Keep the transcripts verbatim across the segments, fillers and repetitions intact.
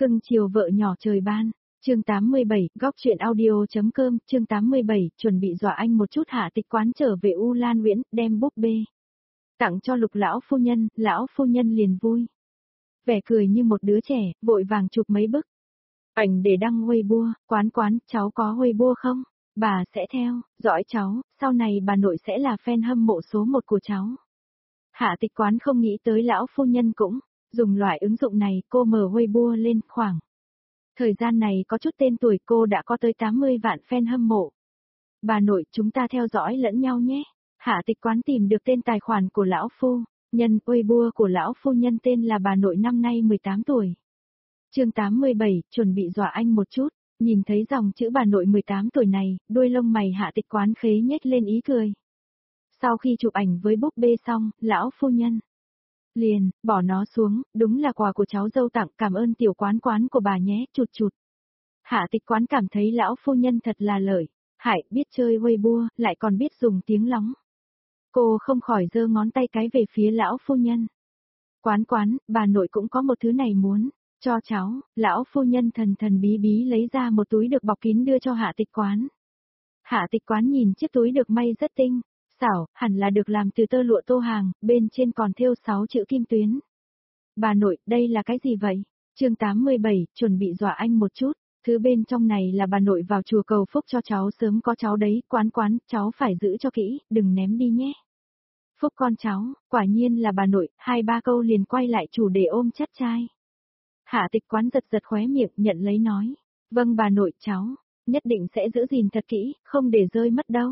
Cưng chiều vợ nhỏ trời ban. Chương tám mươi bảy, góc truyện audio.com, chương tám mươi bảy, chuẩn bị dọa anh một chút. Hạ Tịch Quán trở về U Lan Nguyễn, đem búp bê tặng cho Lục lão phu nhân, lão phu nhân liền vui vẻ cười như một đứa trẻ, vội vàng chụp mấy bức ảnh để đăng Weibo. Quán quán, cháu có Weibo không? Bà sẽ theo dõi cháu, sau này bà nội sẽ là fan hâm mộ số một của cháu. Hạ Tịch Quán không nghĩ tới lão phu nhân cũng dùng loại ứng dụng này. Cô mở Weibo lên, khoảng thời gian này có chút tên tuổi, cô đã có tới tám mươi vạn fan hâm mộ. Bà nội, chúng ta theo dõi lẫn nhau nhé. Hạ Tịch Quán tìm được tên tài khoản của lão phu nhân. Weibo của lão phu nhân tên là bà nội, năm nay mười tám tuổi. Chương tám mươi bảy, chuẩn bị dọa anh một chút. Nhìn thấy dòng chữ bà nội mười tám tuổi này, đuôi lông mày Hạ Tịch Quán khế nhếch lên ý cười. Sau khi chụp ảnh với búp bê xong, lão phu nhân liền bỏ nó xuống, đúng là quà của cháu dâu tặng, cảm ơn tiểu quán quán của bà nhé, chụt chụt. Hạ Tịch Quán cảm thấy lão phu nhân thật là lợi hại, biết chơi Weibo, lại còn biết dùng tiếng lóng. Cô không khỏi giơ ngón tay cái về phía lão phu nhân. Quán quán, bà nội cũng có một thứ này muốn cho cháu. Lão phu nhân thần thần bí bí lấy ra một túi được bọc kín đưa cho Hạ Tịch Quán. Hạ Tịch Quán nhìn chiếc túi được may rất tinh xảo, hẳn là được làm từ tơ lụa tô hàng, bên trên còn thêu sáu chữ kim tuyến. Bà nội, đây là cái gì vậy? Chương tám mươi bảy, chuẩn bị dọa anh một chút. Thứ bên trong này là bà nội vào chùa cầu phúc cho cháu, sớm có cháu đấy. Quán quán, cháu phải giữ cho kỹ, đừng ném đi nhé. Phúc con cháu, quả nhiên là bà nội. Hai ba câu liền quay lại chủ đề ôm chắt trai. Hạ Tịch Quán giật giật khóe miệng, nhận lấy nói. Vâng bà nội, cháu nhất định sẽ giữ gìn thật kỹ, không để rơi mất đâu.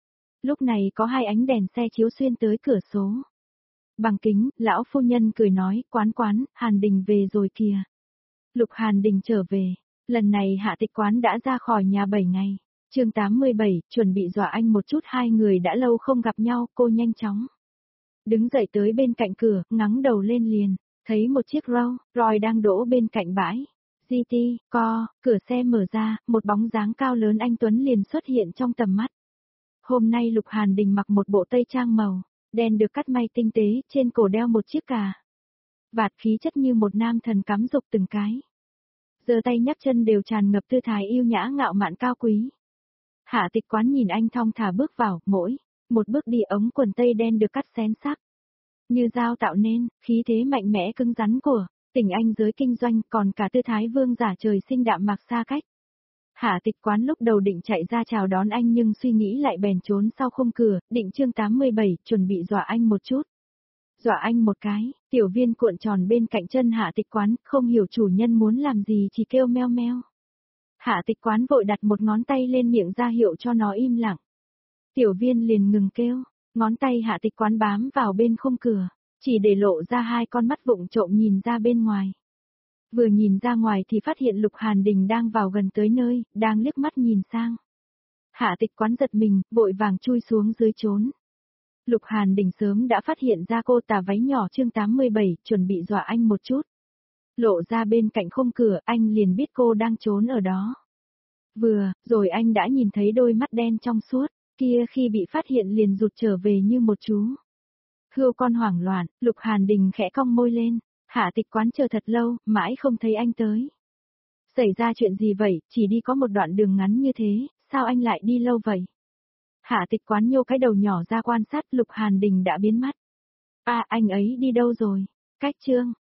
Lúc này có hai ánh đèn xe chiếu xuyên tới cửa số bằng kính, lão phu nhân cười nói, quán quán, Hàn Đình về rồi kìa. Lục Hàn Đình trở về, lần này Hạ Tịch Quán đã ra khỏi nhà bảy ngày. Chương tám mươi bảy, chuẩn bị dọa anh một chút. Hai người đã lâu không gặp nhau, cô nhanh chóng đứng dậy tới bên cạnh cửa, ngắng đầu lên liền thấy một chiếc Rolls Royce đang đỗ bên cạnh bãi giê tê, co, cửa xe mở ra, một bóng dáng cao lớn anh tuấn liền xuất hiện trong tầm mắt. Hôm nay Lục Hàn Đình mặc một bộ tây trang màu đen được cắt may tinh tế, trên cổ đeo một chiếc cà vạt, khí chất như một nam thần cắm rục từng cái. Giơ tay nhấc chân đều tràn ngập tư thái yêu nhã ngạo mạn cao quý. Hạ Tịch Quán nhìn anh thong thả bước vào, mỗi một bước đi ống quần tây đen được cắt xén sắc như dao tạo nên khí thế mạnh mẽ cứng rắn của tỉnh anh giới kinh doanh, còn cả tư thái vương giả trời sinh đạm mạc xa cách. Hạ Tịch Quán lúc đầu định chạy ra chào đón anh, nhưng suy nghĩ lại bèn trốn sau khung cửa. Định chương tám mươi bảy, chuẩn bị dọa anh một chút. Dọa anh một cái, tiểu viên cuộn tròn bên cạnh chân Hạ Tịch Quán, không hiểu chủ nhân muốn làm gì chỉ kêu meo meo. Hạ Tịch Quán vội đặt một ngón tay lên miệng ra hiệu cho nó im lặng. Tiểu viên liền ngừng kêu, ngón tay Hạ Tịch Quán bám vào bên khung cửa, chỉ để lộ ra hai con mắt vụng trộm nhìn ra bên ngoài. Vừa nhìn ra ngoài thì phát hiện Lục Hàn Đình đang vào gần tới nơi, đang liếc mắt nhìn sang. Hạ Tịch Quán giật mình, vội vàng chui xuống dưới trốn. Lục Hàn Đình sớm đã phát hiện ra cô tà váy nhỏ. Chương tám mươi bảy, chuẩn bị dọa anh một chút. Lộ ra bên cạnh khung cửa, anh liền biết cô đang trốn ở đó. Vừa rồi anh đã nhìn thấy đôi mắt đen trong suốt kia, khi bị phát hiện liền rụt trở về như một chú hươu con hoảng loạn. Lục Hàn Đình khẽ cong môi lên. Hạ Tịch Quán chờ thật lâu, mãi không thấy anh tới. Xảy ra chuyện gì vậy, chỉ đi có một đoạn đường ngắn như thế, sao anh lại đi lâu vậy? Hạ Tịch Quán nhô cái đầu nhỏ ra quan sát. Lục Hàn Đình đã biến mất. À, anh ấy đi đâu rồi? Cách chương